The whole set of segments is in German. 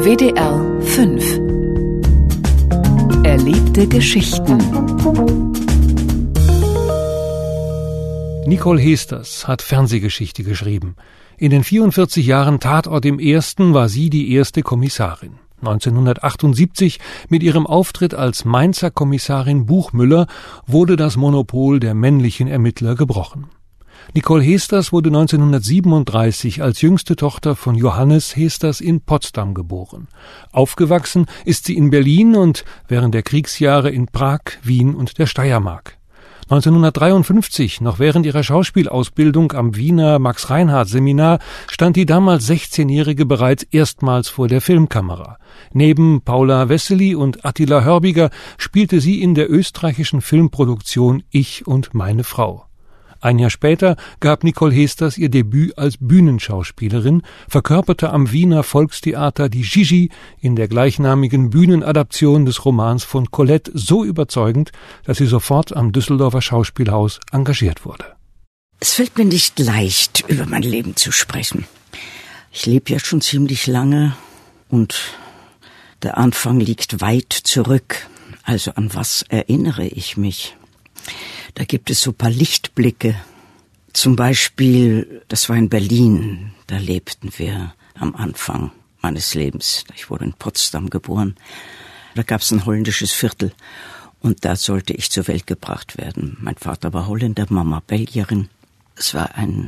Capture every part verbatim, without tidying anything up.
W D R fünf. Erlebte Geschichten. Nicole Heesters hat Fernsehgeschichte geschrieben. In den vierundvierzig Jahren Tatort im Ersten war sie die erste Kommissarin. neunzehnhundertachtundsiebzig, mit ihrem Auftritt als Mainzer Kommissarin Buchmüller, wurde das Monopol der männlichen Ermittler gebrochen. Nicole Heesters wurde neunzehnhundertsiebenunddreißig als jüngste Tochter von Johannes Heesters in Potsdam geboren. Aufgewachsen ist sie in Berlin und während der Kriegsjahre in Prag, Wien und der Steiermark. neunzehnhundertdreiundfünfzig, noch während ihrer Schauspielausbildung am Wiener Max-Reinhardt-Seminar, stand die damals sechzehnjährige bereits erstmals vor der Filmkamera. Neben Paula Wessely und Attila Hörbiger spielte sie in der österreichischen Filmproduktion Ich und meine Frau. Ein Jahr später gab Nicole Heesters ihr Debüt als Bühnenschauspielerin, verkörperte am Wiener Volkstheater die Gigi in der gleichnamigen Bühnenadaption des Romans von Colette so überzeugend, dass sie sofort am Düsseldorfer Schauspielhaus engagiert wurde. Es fällt mir nicht leicht, über mein Leben zu sprechen. Ich lebe ja schon ziemlich lange und der Anfang liegt weit zurück. Also an was erinnere ich mich? Da gibt es so ein paar Lichtblicke. Zum Beispiel, das war in Berlin, da lebten wir am Anfang meines Lebens. Ich wurde in Potsdam geboren. Da gab es ein holländisches Viertel und da sollte ich zur Welt gebracht werden. Mein Vater war Holländer, Mama Belgierin. Es war ein,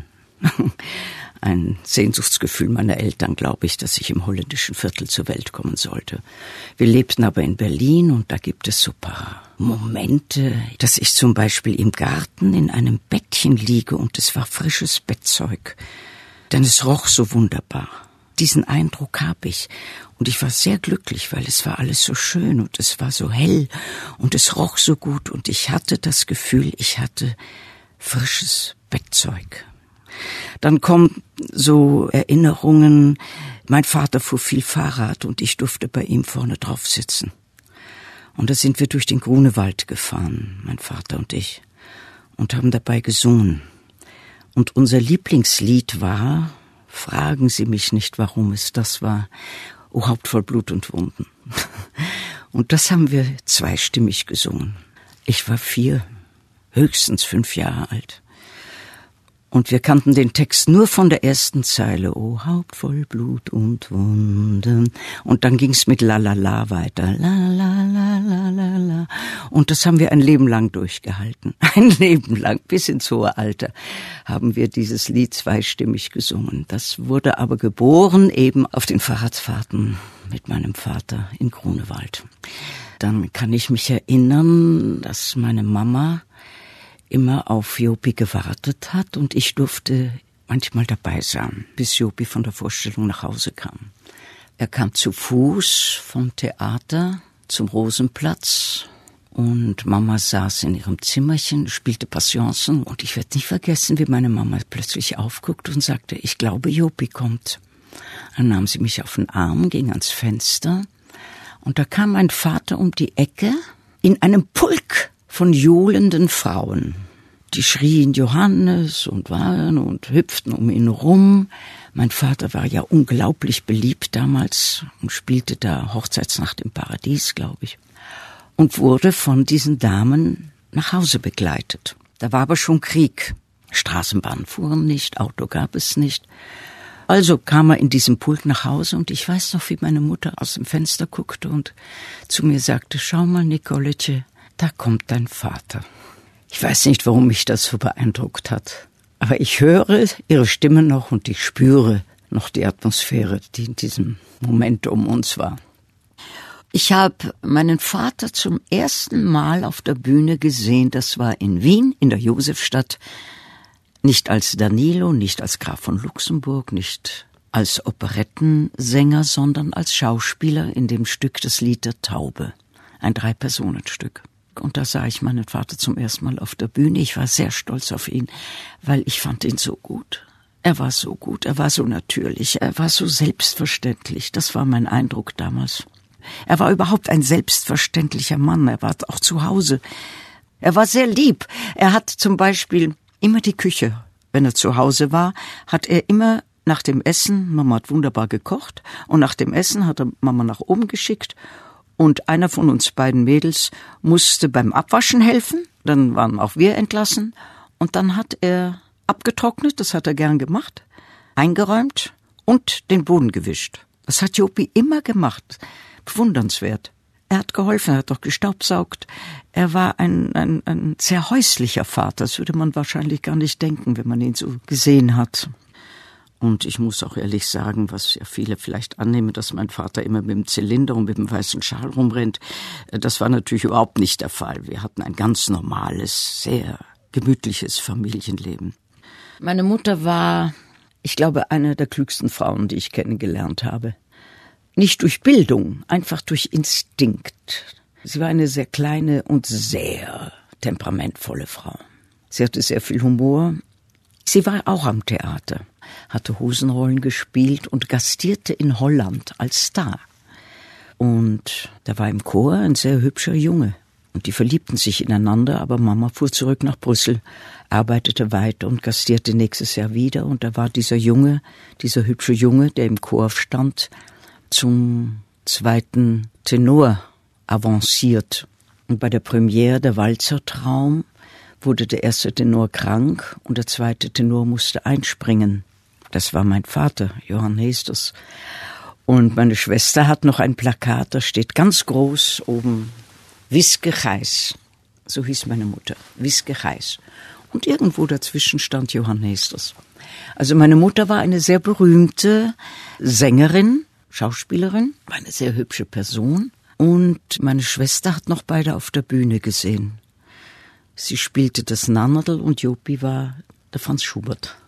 ein Sehnsuchtsgefühl meiner Eltern, glaube ich, dass ich im holländischen Viertel zur Welt kommen sollte. Wir lebten aber in Berlin und da gibt es so ein paar Momente, dass ich zum Beispiel im Garten in einem Bettchen liege und es war frisches Bettzeug, denn es roch so wunderbar. Diesen Eindruck habe ich und ich war sehr glücklich, weil es war alles so schön und es war so hell und es roch so gut und ich hatte das Gefühl, ich hatte frisches Bettzeug. Dann kommen so Erinnerungen, mein Vater fuhr viel Fahrrad und ich durfte bei ihm vorne drauf sitzen. Und da sind wir durch den Grunewald gefahren, mein Vater und ich, und haben dabei gesungen. Und unser Lieblingslied war, fragen Sie mich nicht, warum es das war, O Haupt voll Blut und Wunden. Und das haben wir zweistimmig gesungen. Ich war vier, höchstens fünf Jahre alt. Und wir kannten den Text nur von der ersten Zeile. O Haupt voll Blut und Wunden. Und dann ging's mit La La La weiter. La La La La La La. Und das haben wir ein Leben lang durchgehalten. Ein Leben lang, bis ins hohe Alter, haben wir dieses Lied zweistimmig gesungen. Das wurde aber geboren eben auf den Fahrradfahrten mit meinem Vater in Grunewald. Dann kann ich mich erinnern, dass meine Mama immer auf Jopi gewartet hat und ich durfte manchmal dabei sein, bis Jopi von der Vorstellung nach Hause kam. Er kam zu Fuß vom Theater zum Rosenplatz und Mama saß in ihrem Zimmerchen, spielte Passionsen und ich werde nicht vergessen, wie meine Mama plötzlich aufguckte und sagte, ich glaube, Jopi kommt. Dann nahm sie mich auf den Arm, ging ans Fenster und da kam mein Vater um die Ecke in einem Pulk von johlenden Frauen. Die schrien Johannes und waren und hüpften um ihn rum. Mein Vater war ja unglaublich beliebt damals und spielte da Hochzeitsnacht im Paradies, glaube ich. Und wurde von diesen Damen nach Hause begleitet. Da war aber schon Krieg. Straßenbahnen fuhren nicht, Auto gab es nicht. Also kam er in diesem Pulk nach Hause und ich weiß noch, wie meine Mutter aus dem Fenster guckte und zu mir sagte, schau mal, Nicoletje, da kommt dein Vater. Ich weiß nicht, warum mich das so beeindruckt hat. Aber ich höre ihre Stimme noch und ich spüre noch die Atmosphäre, die in diesem Moment um uns war. Ich habe meinen Vater zum ersten Mal auf der Bühne gesehen. Das war in Wien, in der Josefstadt. Nicht als Danilo, nicht als Graf von Luxemburg, nicht als Operettensänger, sondern als Schauspieler in dem Stück Das Lied der Taube. Ein Drei-Personen-Stück. Und da sah ich meinen Vater zum ersten Mal auf der Bühne. Ich war sehr stolz auf ihn, weil ich fand ihn so gut. Er war so gut, er war so natürlich, er war so selbstverständlich. Das war mein Eindruck damals. Er war überhaupt ein selbstverständlicher Mann. Er war auch zu Hause. Er war sehr lieb. Er hat zum Beispiel immer die Küche, wenn er zu Hause war, hat er immer nach dem Essen, Mama hat wunderbar gekocht, und nach dem Essen hat er Mama nach oben geschickt und einer von uns beiden Mädels musste beim Abwaschen helfen, dann waren auch wir entlassen und dann hat er abgetrocknet, das hat er gern gemacht, eingeräumt und den Boden gewischt. Das hat Jopi immer gemacht, bewundernswert. Er hat geholfen, er hat doch gestaubsaugt. Er war ein, ein, ein sehr häuslicher Vater. Das würde man wahrscheinlich gar nicht denken, wenn man ihn so gesehen hat. Und ich muss auch ehrlich sagen, was ja viele vielleicht annehmen, dass mein Vater immer mit dem Zylinder und mit dem weißen Schal rumrennt. Das war natürlich überhaupt nicht der Fall. Wir hatten ein ganz normales, sehr gemütliches Familienleben. Meine Mutter war, ich glaube, eine der klügsten Frauen, die ich kennengelernt habe. Nicht durch Bildung, einfach durch Instinkt. Sie war eine sehr kleine und sehr temperamentvolle Frau. Sie hatte sehr viel Humor. Sie war auch am Theater, hatte Hosenrollen gespielt und gastierte in Holland als Star. Und da war im Chor ein sehr hübscher Junge. Und die verliebten sich ineinander, aber Mama fuhr zurück nach Brüssel, arbeitete weiter und gastierte nächstes Jahr wieder. Und da war dieser Junge, dieser hübsche Junge, der im Chor stand, zum zweiten Tenor avanciert. Und bei der Premiere der Walzertraum wurde der erste Tenor krank und der zweite Tenor musste einspringen. Das war mein Vater, Johann Heesters. Und meine Schwester hat noch ein Plakat, da steht ganz groß oben, Wiske Gijs. So hieß meine Mutter, Wiske Gijs. Und irgendwo dazwischen stand Johann Heesters. Also meine Mutter war eine sehr berühmte Sängerin, Schauspielerin, war eine sehr hübsche Person. Und meine Schwester hat noch beide auf der Bühne gesehen. Sie spielte das Nannerl und Jopi war der Franz Schubert.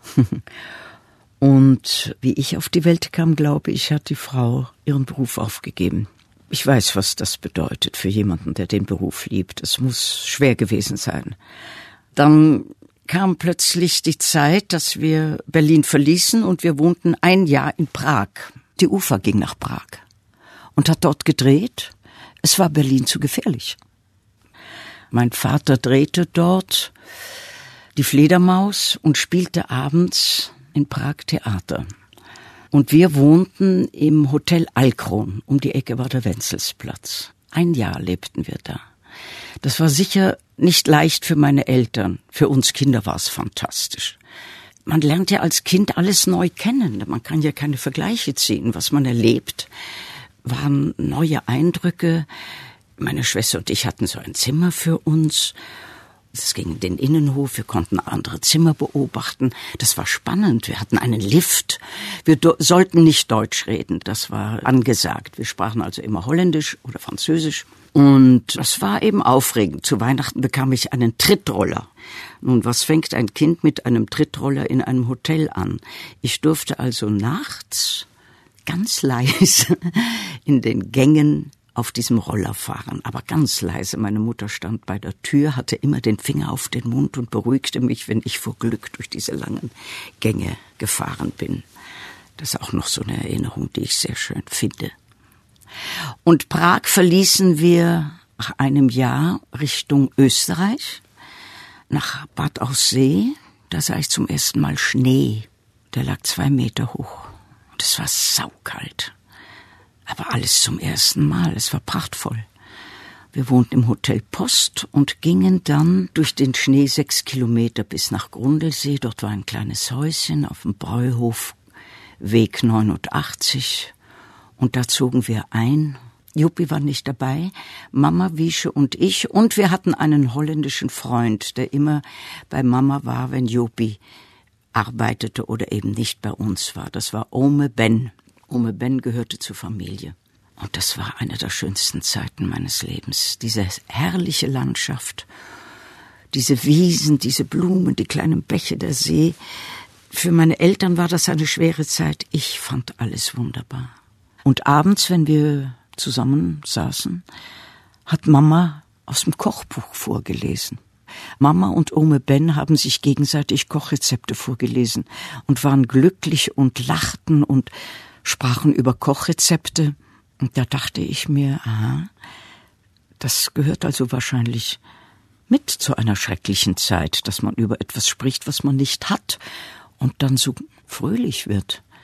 Und wie ich auf die Welt kam, glaube ich, hat die Frau ihren Beruf aufgegeben. Ich weiß, was das bedeutet für jemanden, der den Beruf liebt. Es muss schwer gewesen sein. Dann kam plötzlich die Zeit, dass wir Berlin verließen und wir wohnten ein Jahr in Prag. Die Ufer ging nach Prag und hat dort gedreht. Es war Berlin zu gefährlich. Mein Vater drehte dort die Fledermaus und spielte abends in Prag Theater. Und wir wohnten im Hotel Alkron. Um die Ecke war der Wenzelsplatz. Ein Jahr lebten wir da. Das war sicher nicht leicht für meine Eltern. Für uns Kinder war es fantastisch. Man lernt ja als Kind alles neu kennen. Man kann ja keine Vergleiche ziehen. Was man erlebt, waren neue Eindrücke. Meine Schwester und ich hatten so ein Zimmer für uns. Es ging in den Innenhof, wir konnten andere Zimmer beobachten. Das war spannend. Wir hatten einen Lift. Wir do- sollten nicht Deutsch reden, das war angesagt. Wir sprachen also immer Holländisch oder Französisch. Und das war eben aufregend. Zu Weihnachten bekam ich einen Trittroller. Nun, was fängt ein Kind mit einem Trittroller in einem Hotel an? Ich durfte also nachts ganz leise in den Gängen auf diesem Roller fahren, aber ganz leise. Meine Mutter stand bei der Tür, hatte immer den Finger auf den Mund und beruhigte mich, wenn ich vor Glück durch diese langen Gänge gefahren bin. Das ist auch noch so eine Erinnerung, die ich sehr schön finde. Und Prag verließen wir nach einem Jahr Richtung Österreich, nach Bad Aussee. Da sah ich zum ersten Mal Schnee. Der lag zwei Meter hoch. Und es war saukalt. Aber alles zum ersten Mal. Es war prachtvoll. Wir wohnten im Hotel Post und gingen dann durch den Schnee sechs Kilometer bis nach Grundlsee. Dort war ein kleines Häuschen auf dem Bräuhof, Weg neunundachtzig. Und da zogen wir ein. Jopi war nicht dabei, Mama, Wiesche und ich. Und wir hatten einen holländischen Freund, der immer bei Mama war, wenn Jopi arbeitete oder eben nicht bei uns war. Das war Ome Ben. Ome Ben gehörte zur Familie. Und das war eine der schönsten Zeiten meines Lebens. Diese herrliche Landschaft, diese Wiesen, diese Blumen, die kleinen Bäche, der See. Für meine Eltern war das eine schwere Zeit. Ich fand alles wunderbar. Und abends, wenn wir zusammen saßen, hat Mama aus dem Kochbuch vorgelesen. Mama und Ome Ben haben sich gegenseitig Kochrezepte vorgelesen und waren glücklich und lachten und sprachen über Kochrezepte. Und da dachte ich mir, aha, das gehört also wahrscheinlich mit zu einer schrecklichen Zeit, dass man über etwas spricht, was man nicht hat und dann so fröhlich wird.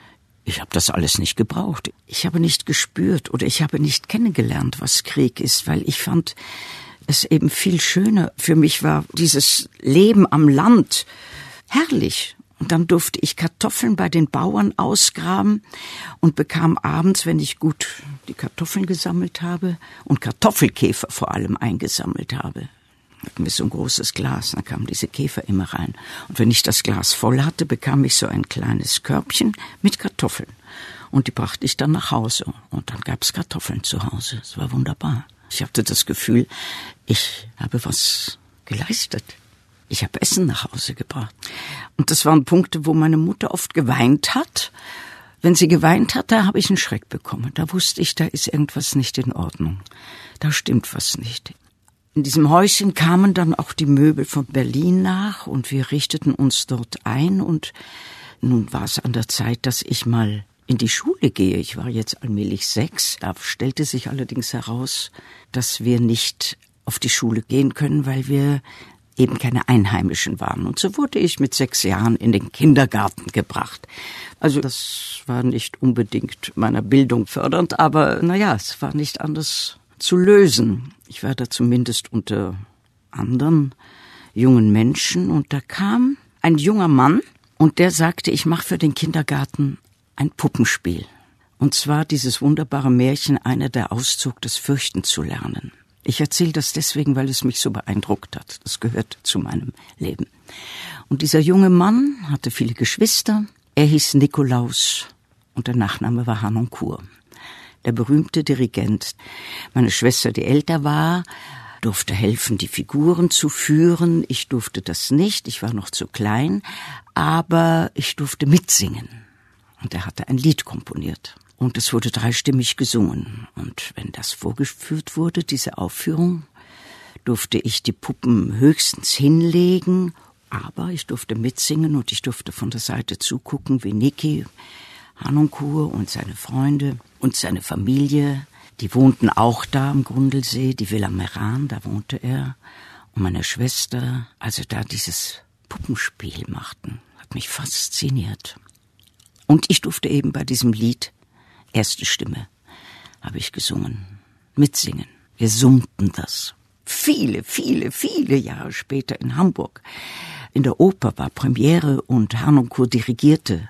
Ich habe das alles nicht gebraucht. Ich habe nicht gespürt oder ich habe nicht kennengelernt, was Krieg ist, weil ich fand es eben viel schöner. Für mich war dieses Leben am Land herrlich. Und dann durfte ich Kartoffeln bei den Bauern ausgraben und bekam abends, wenn ich gut die Kartoffeln gesammelt habe und Kartoffelkäfer vor allem eingesammelt habe, hatten wir so ein großes Glas, dann kamen diese Käfer immer rein. Und wenn ich das Glas voll hatte, bekam ich so ein kleines Körbchen mit Kartoffeln. Und die brachte ich dann nach Hause. Und dann gab es Kartoffeln zu Hause. Es war wunderbar. Ich hatte das Gefühl, ich habe was geleistet. Ich habe Essen nach Hause gebracht. Und das waren Punkte, wo meine Mutter oft geweint hat. Wenn sie geweint hat, da habe ich einen Schreck bekommen. Da wusste ich, da ist irgendwas nicht in Ordnung. Da stimmt was nicht. In diesem Häuschen kamen dann auch die Möbel von Berlin nach und wir richteten uns dort ein. Und nun war es an der Zeit, dass ich mal in die Schule gehe. Ich war jetzt allmählich sechs. Da stellte sich allerdings heraus, dass wir nicht auf die Schule gehen können, weil wir eben keine Einheimischen waren. Und so wurde ich mit sechs Jahren in den Kindergarten gebracht. Also das war nicht unbedingt meiner Bildung fördernd, aber naja, es war nicht anders zu lösen. Ich war da zumindest unter anderen jungen Menschen und da kam ein junger Mann und der sagte, ich mache für den Kindergarten ein Puppenspiel. Und zwar dieses wunderbare Märchen, einer, der auszog, das Fürchten zu lernen. Ich erzähle das deswegen, weil es mich so beeindruckt hat. Das gehört zu meinem Leben. Und dieser junge Mann hatte viele Geschwister. Er hieß Nikolaus und der Nachname war Harnoncourt. Der berühmte Dirigent. Meine Schwester, die älter war, durfte helfen, die Figuren zu führen. Ich durfte das nicht, ich war noch zu klein, aber ich durfte mitsingen. Und er hatte ein Lied komponiert. Und es wurde dreistimmig gesungen. Und wenn das vorgeführt wurde, diese Aufführung, durfte ich die Puppen höchstens hinlegen, aber ich durfte mitsingen und ich durfte von der Seite zugucken, wie Niki Harnoncourt und seine Freunde und seine Familie, die wohnten auch da am Grundlsee, die Villa Meran, da wohnte er, und meine Schwester, also da dieses Puppenspiel machten, hat mich fasziniert. Und ich durfte eben bei diesem Lied, erste Stimme, habe ich gesungen, mitsingen. Wir summten das. Viele, viele, viele Jahre später in Hamburg. In der Oper war Premiere und Harnoncourt dirigierte.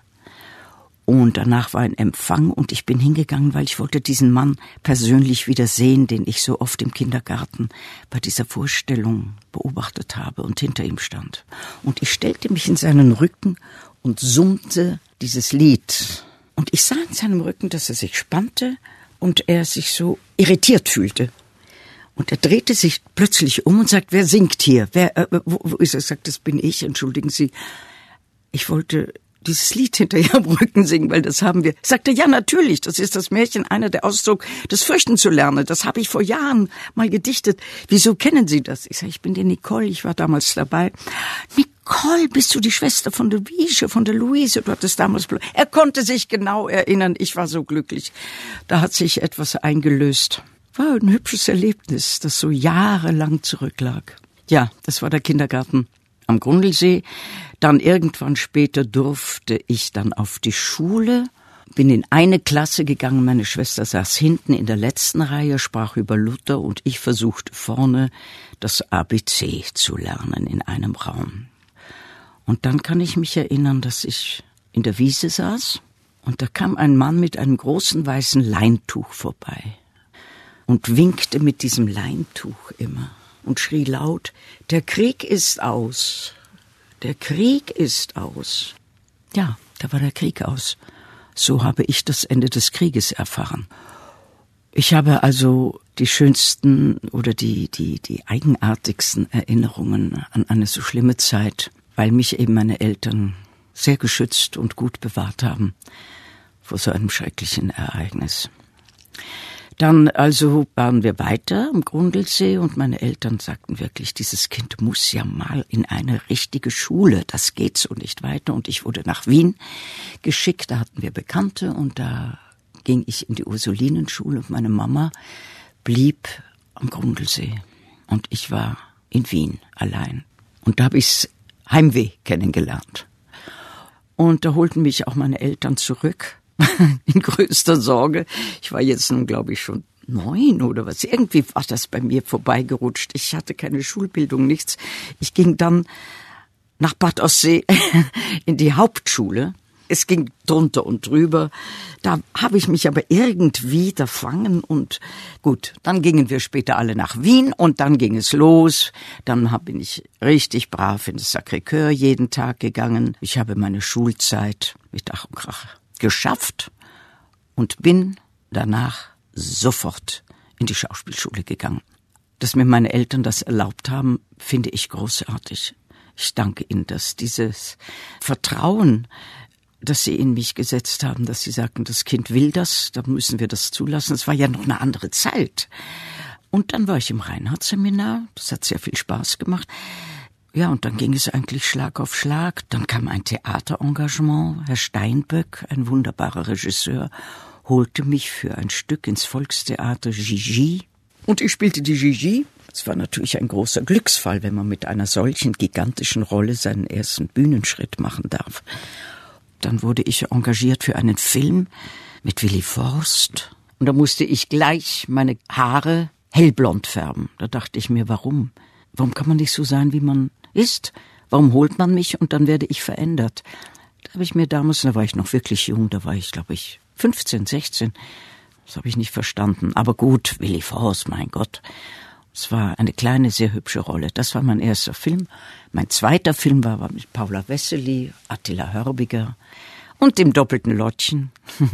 Und danach war ein Empfang und ich bin hingegangen, weil ich wollte diesen Mann persönlich wieder sehen, den ich so oft im Kindergarten bei dieser Vorstellung beobachtet habe und hinter ihm stand. Und ich stellte mich in seinen Rücken und summte dieses Lied. Und ich sah in seinem Rücken, dass er sich spannte und er sich so irritiert fühlte. Und er drehte sich plötzlich um und sagt, wer singt hier? Wer, äh, wo, wo ist er? Sagt, das bin ich, entschuldigen Sie. Ich wollte dieses Lied hinter Ihrem Rücken singen, weil das haben wir. Sagte, ja, natürlich, das ist das Märchen, einer, der auszog, das Fürchten zu lernen. Das habe ich vor Jahren mal gedichtet. Wieso kennen Sie das? Ich sage, ich bin die Nicole, ich war damals dabei. Nicole, bist du die Schwester von der Wiesche, von der Luise? Du hattest damals... Er konnte sich genau erinnern, ich war so glücklich. Da hat sich etwas eingelöst. War ein hübsches Erlebnis, das so jahrelang zurücklag. Ja, das war der Kindergarten am Grundlsee. Dann irgendwann später durfte ich dann auf die Schule, bin in eine Klasse gegangen, meine Schwester saß hinten in der letzten Reihe, sprach über Luther und ich versuchte vorne das A B C zu lernen in einem Raum. Und dann kann ich mich erinnern, dass ich in der Wiese saß und da kam ein Mann mit einem großen weißen Leintuch vorbei und winkte mit diesem Leintuch immer und schrie laut, der Krieg ist aus. Der Krieg ist aus. Ja, da war der Krieg aus. So habe ich das Ende des Krieges erfahren. Ich habe also die schönsten oder die, die, die eigenartigsten Erinnerungen an eine so schlimme Zeit, weil mich eben meine Eltern sehr geschützt und gut bewahrt haben vor so einem schrecklichen Ereignis. Dann also waren wir weiter am Grundlsee und meine Eltern sagten wirklich, dieses Kind muss ja mal in eine richtige Schule, das geht so nicht weiter. Und ich wurde nach Wien geschickt, da hatten wir Bekannte und da ging ich in die Ursulinenschule und meine Mama blieb am Grundlsee und ich war in Wien allein. Und da habe ich Heimweh kennengelernt. Und da holten mich auch meine Eltern zurück in größter Sorge. Ich war jetzt nun, glaube ich, schon neun oder was. Irgendwie war das bei mir vorbeigerutscht. Ich hatte keine Schulbildung, nichts. Ich ging dann nach Bad Aussee in die Hauptschule. Es ging drunter und drüber. Da habe ich mich aber irgendwie da fangen und gut, dann gingen wir später alle nach Wien und dann ging es los. Dann bin ich richtig brav in das Sacré-Cœur jeden Tag gegangen. Ich habe meine Schulzeit mit Ach und Krach geschafft und bin danach sofort in die Schauspielschule gegangen. Dass mir meine Eltern das erlaubt haben, finde ich großartig. Ich danke ihnen, dass dieses Vertrauen, das sie in mich gesetzt haben, dass sie sagten, das Kind will das, dann müssen wir das zulassen. Es war ja noch eine andere Zeit. Und dann war ich im Reinhardt-Seminar, das hat sehr viel Spaß gemacht. Ja, und dann ging es eigentlich Schlag auf Schlag. Dann kam ein Theaterengagement. Herr Steinböck, ein wunderbarer Regisseur, holte mich für ein Stück ins Volkstheater Gigi. Und ich spielte die Gigi. Es war natürlich ein großer Glücksfall, wenn man mit einer solchen gigantischen Rolle seinen ersten Bühnenschritt machen darf. Dann wurde ich engagiert für einen Film mit Willi Forst. Und da musste ich gleich meine Haare hellblond färben. Da dachte ich mir, warum? Warum kann man nicht so sein, wie man ist? Warum holt man mich und dann werde ich verändert? Da habe ich mir damals, da war ich noch wirklich jung, da war ich, glaube ich, fünfzehn, sechzehn. Das habe ich nicht verstanden. Aber gut, Willi Forst, mein Gott. Es war eine kleine, sehr hübsche Rolle. Das war mein erster Film. Mein zweiter Film war, war mit Paula Wessely, Attila Hörbiger und dem doppelten Lottchen.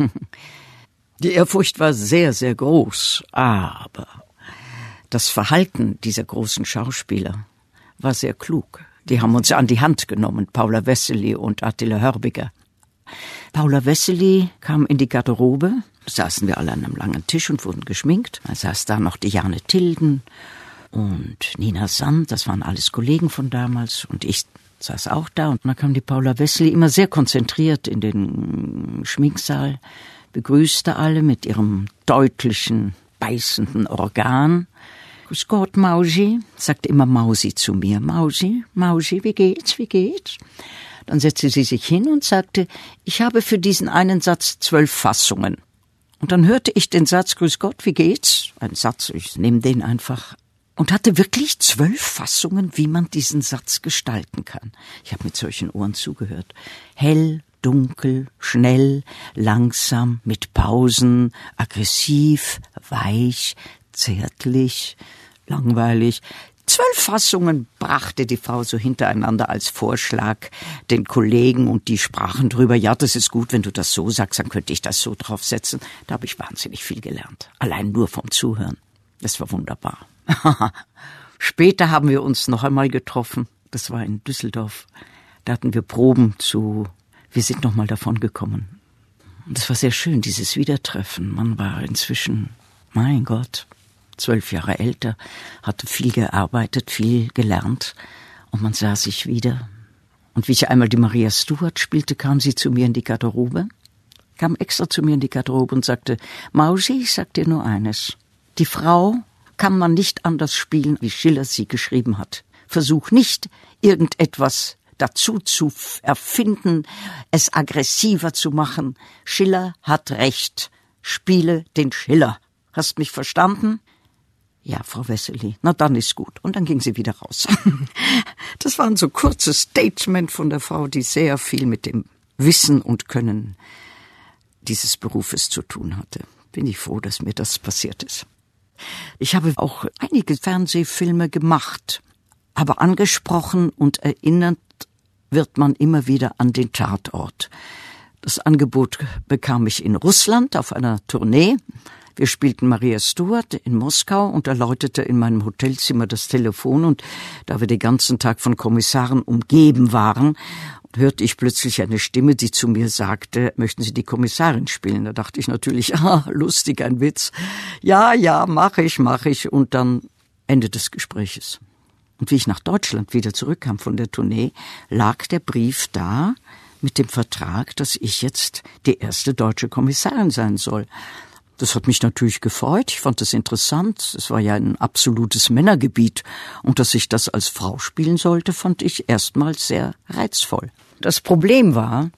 Die Ehrfurcht war sehr, sehr groß. Aber das Verhalten dieser großen Schauspieler war sehr klug. Die haben uns an die Hand genommen, Paula Wessely und Attila Hörbiger. Paula Wessely kam in die Garderobe, da saßen wir alle an einem langen Tisch und wurden geschminkt. Da saß da noch Diane Tilden und Nina Sand, das waren alles Kollegen von damals und ich saß auch da. Und dann kam die Paula Wessely immer sehr konzentriert in den Schminksaal, begrüßte alle mit ihrem deutlichen, beißenden Organ. Grüß Gott, Mausi, sagte immer Mausi zu mir. Mausi, Mausi, wie geht's, wie geht's? Dann setzte sie sich hin und sagte, ich habe für diesen einen Satz zwölf Fassungen. Und dann hörte ich den Satz, Grüß Gott, wie geht's? Ein Satz, ich nehme den einfach. Und hatte wirklich zwölf Fassungen, wie man diesen Satz gestalten kann. Ich habe mit solchen Ohren zugehört. Hell, dunkel, schnell, langsam, mit Pausen, aggressiv, weich, zärtlich, langweilig. Zwölf Fassungen brachte die Frau so hintereinander als Vorschlag den Kollegen und die sprachen drüber, ja, das ist gut, wenn du das so sagst, dann könnte ich das so draufsetzen. Da habe ich wahnsinnig viel gelernt, allein nur vom Zuhören. Das war wunderbar. Später haben wir uns noch einmal getroffen, das war in Düsseldorf. Da hatten wir Proben zu, wir sind noch mal davon gekommen. Und das war sehr schön, dieses Wiedertreffen. Man war inzwischen, mein Gott, zwölf Jahre älter, hatte viel gearbeitet, viel gelernt und man sah sich wieder. Und wie ich einmal die Maria Stuart spielte, kam sie zu mir in die Garderobe, kam extra zu mir in die Garderobe und sagte, Mausi, ich sag dir nur eines, die Frau kann man nicht anders spielen, wie Schiller sie geschrieben hat. Versuch nicht, irgendetwas dazu zu erfinden, es aggressiver zu machen. Schiller hat recht, spiele den Schiller. Hast mich verstanden? Ja, Frau Wessely, na dann ist gut. Und dann ging sie wieder raus. Das war ein so kurzes Statement von der Frau, die sehr viel mit dem Wissen und Können dieses Berufes zu tun hatte. Bin ich froh, dass mir das passiert ist. Ich habe auch einige Fernsehfilme gemacht, aber angesprochen und erinnert wird man immer wieder an den Tatort. Das Angebot bekam ich in Russland auf einer Tournee. Wir spielten Maria Stuart in Moskau und da läutete in meinem Hotelzimmer das Telefon und da wir den ganzen Tag von Kommissaren umgeben waren, hörte ich plötzlich eine Stimme, die zu mir sagte, möchten Sie die Kommissarin spielen? Da dachte ich natürlich, ah, lustig, ein Witz. Ja, ja, mach ich, mach ich. Und dann Ende des Gespräches. Und wie ich nach Deutschland wieder zurückkam von der Tournee, lag der Brief da mit dem Vertrag, dass ich jetzt die erste deutsche Kommissarin sein soll. Das hat mich natürlich gefreut. Ich fand das interessant. Es war ja ein absolutes Männergebiet. Und dass ich das als Frau spielen sollte, fand ich erstmals sehr reizvoll. Das Problem war,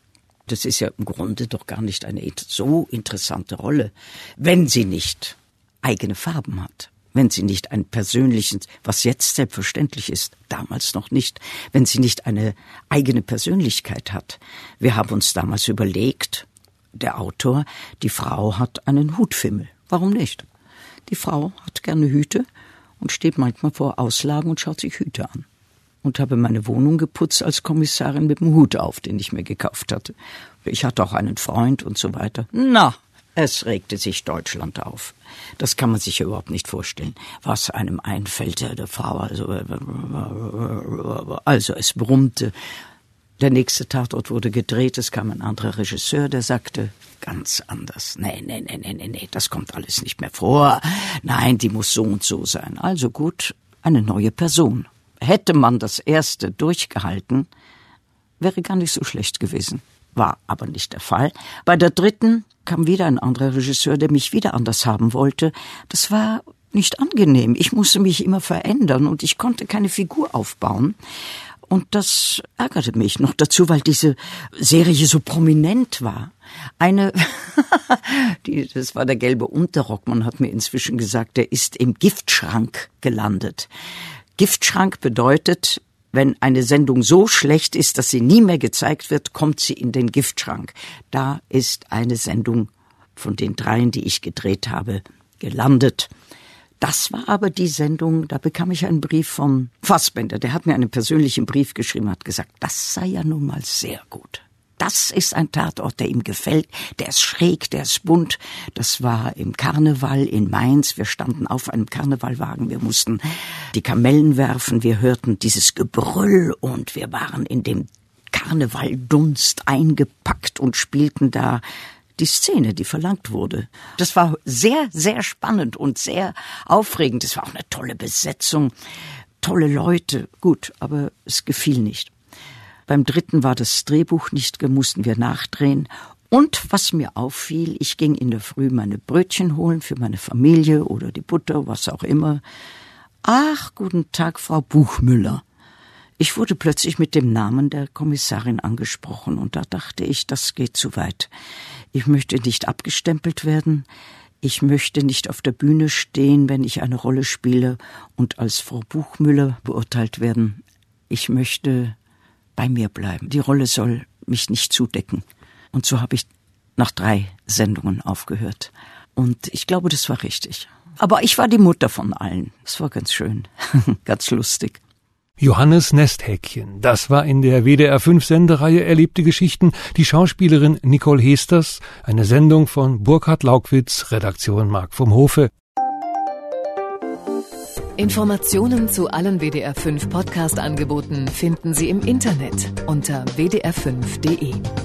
Das ist ja im Grunde doch gar nicht eine so interessante Rolle, wenn sie nicht eigene Farben hat. Wenn sie nicht einen persönlichen, was jetzt selbstverständlich ist, damals noch nicht, wenn sie nicht eine eigene Persönlichkeit hat. Wir haben uns damals überlegt, der Autor, die Frau hat einen Hutfimmel. Warum nicht? Die Frau hat gerne Hüte und steht manchmal vor Auslagen und schaut sich Hüte an. Und habe meine Wohnung geputzt als Kommissarin mit dem Hut auf, den ich mir gekauft hatte. Ich hatte auch einen Freund und so weiter. Na, es regte sich Deutschland auf. Das kann man sich ja überhaupt nicht vorstellen, was einem einfällt, der Frau. Also, also es brummte. Der nächste Tatort wurde gedreht, es kam ein anderer Regisseur, der sagte, ganz anders. Nee, nee, nee, nee, nee, nee, das kommt alles nicht mehr vor. Nein, die muss so und so sein. Also gut, eine neue Person. Hätte man das erste durchgehalten, wäre gar nicht so schlecht gewesen. War aber nicht der Fall. Bei der dritten kam wieder ein anderer Regisseur, der mich wieder anders haben wollte. Das war nicht angenehm. Ich musste mich immer verändern und ich konnte keine Figur aufbauen. Und das ärgerte mich noch dazu, weil diese Serie so prominent war. Eine, die, das war der gelbe Unterrock. Man hat mir inzwischen gesagt, der ist im Giftschrank gelandet. Giftschrank bedeutet, wenn eine Sendung so schlecht ist, dass sie nie mehr gezeigt wird, kommt sie in den Giftschrank. Da ist eine Sendung von den dreien, die ich gedreht habe, gelandet. Das war aber die Sendung, da bekam ich einen Brief von Fassbender. Der hat mir einen persönlichen Brief geschrieben, hat gesagt, das sei ja nun mal sehr gut. Das ist ein Tatort, der ihm gefällt, der ist schräg, der ist bunt. Das war im Karneval in Mainz. Wir standen auf einem Karnevalwagen, wir mussten die Kamellen werfen, wir hörten dieses Gebrüll und wir waren in dem Karnevaldunst eingepackt und spielten da die Szene, die verlangt wurde. Das war sehr, sehr spannend und sehr aufregend. Es war auch eine tolle Besetzung, tolle Leute. Gut, aber es gefiel nicht. Beim dritten war das Drehbuch nicht, mussten wir nachdrehen. Und was mir auffiel, ich ging in der Früh meine Brötchen holen für meine Familie oder die Butter, was auch immer. Ach, guten Tag, Frau Buchmüller. Ich wurde plötzlich mit dem Namen der Kommissarin angesprochen und da dachte ich, das geht zu weit. Ich möchte nicht abgestempelt werden. Ich möchte nicht auf der Bühne stehen, wenn ich eine Rolle spiele und als Frau Buchmüller beurteilt werden. Ich möchte bei mir bleiben. Die Rolle soll mich nicht zudecken. Und so habe ich nach drei Sendungen aufgehört. Und ich glaube, das war richtig. Aber ich war die Mutter von allen. Es war ganz schön, ganz lustig. Johannes Nesthäkchen, das war in der W D R fünf Sendereihe Erlebte Geschichten die Schauspielerin Nicole Heesters, eine Sendung von Burkhard Laugwitz, Redaktion Mark vom Hofe. Informationen zu allen W D R fünf Podcast-Angeboten finden Sie im Internet unter w d r fünf punkt d e.